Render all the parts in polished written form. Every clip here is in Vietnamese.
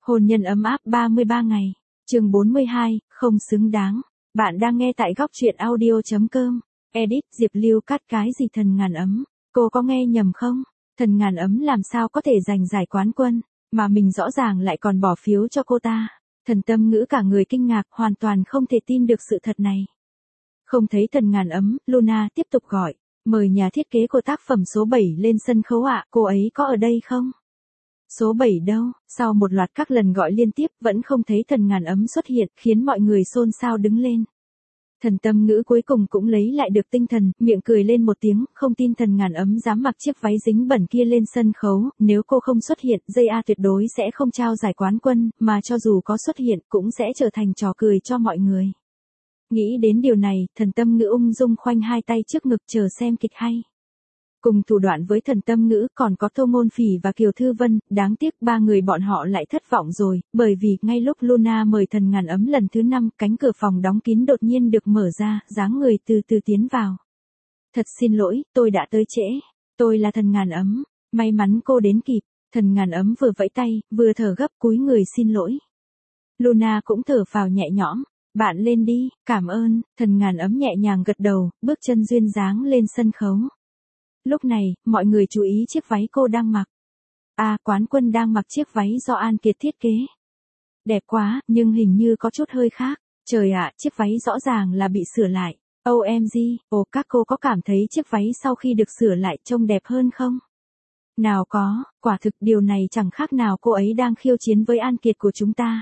Hôn nhân ấm áp 33 ngày. Chương 42, không xứng đáng. Bạn đang nghe tại góc truyện audio.com. Edit Diệp Lưu cắt cái gì thần ngàn ấm. Cô có nghe nhầm không? Thần ngàn ấm làm sao có thể giành giải quán quân, mà mình rõ ràng lại còn bỏ phiếu cho cô ta. Thần Tâm Ngữ cả người kinh ngạc, hoàn toàn không thể tin được sự thật này. Không thấy thần ngàn ấm, Luna tiếp tục gọi. Mời nhà thiết kế của tác phẩm số 7 lên sân khấu ạ, cô ấy có ở đây không? Số 7 đâu? Sau một loạt các lần gọi liên tiếp vẫn không thấy thần ngàn ấm xuất hiện, khiến mọi người xôn xao đứng lên. Thần Tâm Ngữ cuối cùng cũng lấy lại được tinh thần, miệng cười lên một tiếng, không tin thần ngàn ấm dám mặc chiếc váy dính bẩn kia lên sân khấu, nếu cô không xuất hiện, JA tuyệt đối sẽ không trao giải quán quân, mà cho dù có xuất hiện cũng sẽ trở thành trò cười cho mọi người. Nghĩ đến điều này, Thần Tâm Ngữ ung dung khoanh hai tay trước ngực chờ xem kịch hay. Cùng thủ đoạn với Thần Tâm Ngữ còn có Tô Ngôn Phỉ và Kiều Thư Vân, đáng tiếc ba người bọn họ lại thất vọng rồi, bởi vì ngay lúc Luna mời thần ngàn ấm lần thứ 5, cánh cửa phòng đóng kín đột nhiên được mở ra, dáng người từ từ tiến vào. Thật xin lỗi, tôi đã tới trễ. Tôi là thần ngàn ấm. May mắn cô đến kịp. Thần ngàn ấm vừa vẫy tay, vừa thở gấp cúi người xin lỗi. Luna cũng thở phào nhẹ nhõm. Bạn lên đi, cảm ơn. Thần ngàn ấm nhẹ nhàng gật đầu, bước chân duyên dáng lên sân khấu. Lúc này, mọi người chú ý chiếc váy cô đang mặc. Quán quân đang mặc chiếc váy do An Kiệt thiết kế. Đẹp quá, nhưng hình như có chút hơi khác. Trời ạ, chiếc váy rõ ràng là bị sửa lại. OMG, các cô có cảm thấy chiếc váy sau khi được sửa lại trông đẹp hơn không? Nào có, quả thực điều này chẳng khác nào cô ấy đang khiêu chiến với An Kiệt của chúng ta.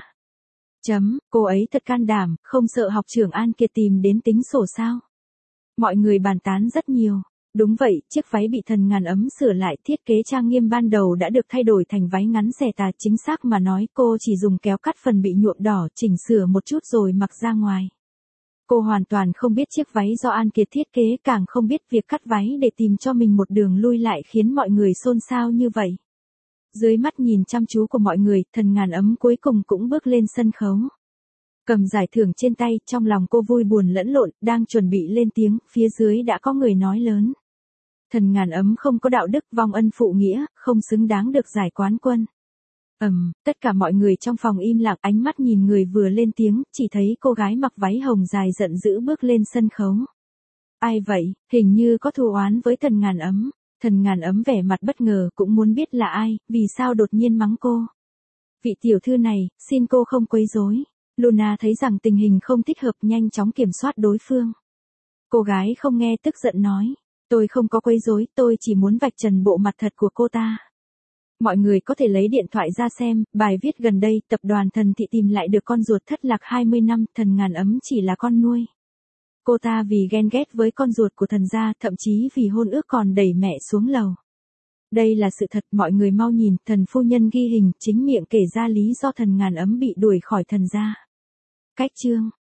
Cô ấy thật can đảm, không sợ học trưởng An Kiệt tìm đến tính sổ sao? Mọi người bàn tán rất nhiều. Đúng vậy, chiếc váy bị thần ngàn ấm sửa lại, thiết kế trang nghiêm ban đầu đã được thay đổi thành váy ngắn xẻ tà, chính xác mà nói cô chỉ dùng kéo cắt phần bị nhuộm đỏ, chỉnh sửa một chút rồi mặc ra ngoài. Cô hoàn toàn không biết chiếc váy do An Kiệt thiết kế, càng không biết việc cắt váy để tìm cho mình một đường lui lại khiến mọi người xôn xao như vậy. Dưới mắt nhìn chăm chú của mọi người, thần ngàn ấm cuối cùng cũng bước lên sân khấu. Cầm giải thưởng trên tay, trong lòng cô vui buồn lẫn lộn, đang chuẩn bị lên tiếng, phía dưới đã có người nói lớn. Thần ngàn ấm không có đạo đức, vong ân phụ nghĩa, không xứng đáng được giải quán quân. Tất cả mọi người trong phòng im lặng, ánh mắt nhìn người vừa lên tiếng, chỉ thấy cô gái mặc váy hồng dài giận dữ bước lên sân khấu. Ai vậy, hình như có thù oán với thần ngàn ấm. Thần ngàn ấm vẻ mặt bất ngờ, cũng muốn biết là ai, vì sao đột nhiên mắng cô. Vị tiểu thư này, xin cô không quấy rối. Luna thấy rằng tình hình không thích hợp, nhanh chóng kiểm soát đối phương. Cô gái không nghe tức giận nói. Tôi không có quấy rối, tôi chỉ muốn vạch trần bộ mặt thật của cô ta. Mọi người có thể lấy điện thoại ra xem, bài viết gần đây, tập đoàn Thần Thị tìm lại được con ruột thất lạc 20 năm, thần ngàn ấm chỉ là con nuôi. Cô ta vì ghen ghét với con ruột của thần gia, thậm chí vì hôn ước còn đẩy mẹ xuống lầu. Đây là sự thật, mọi người mau nhìn, thần phu nhân ghi hình, chính miệng kể ra lý do thần ngàn ấm bị đuổi khỏi thần gia. Cách chương.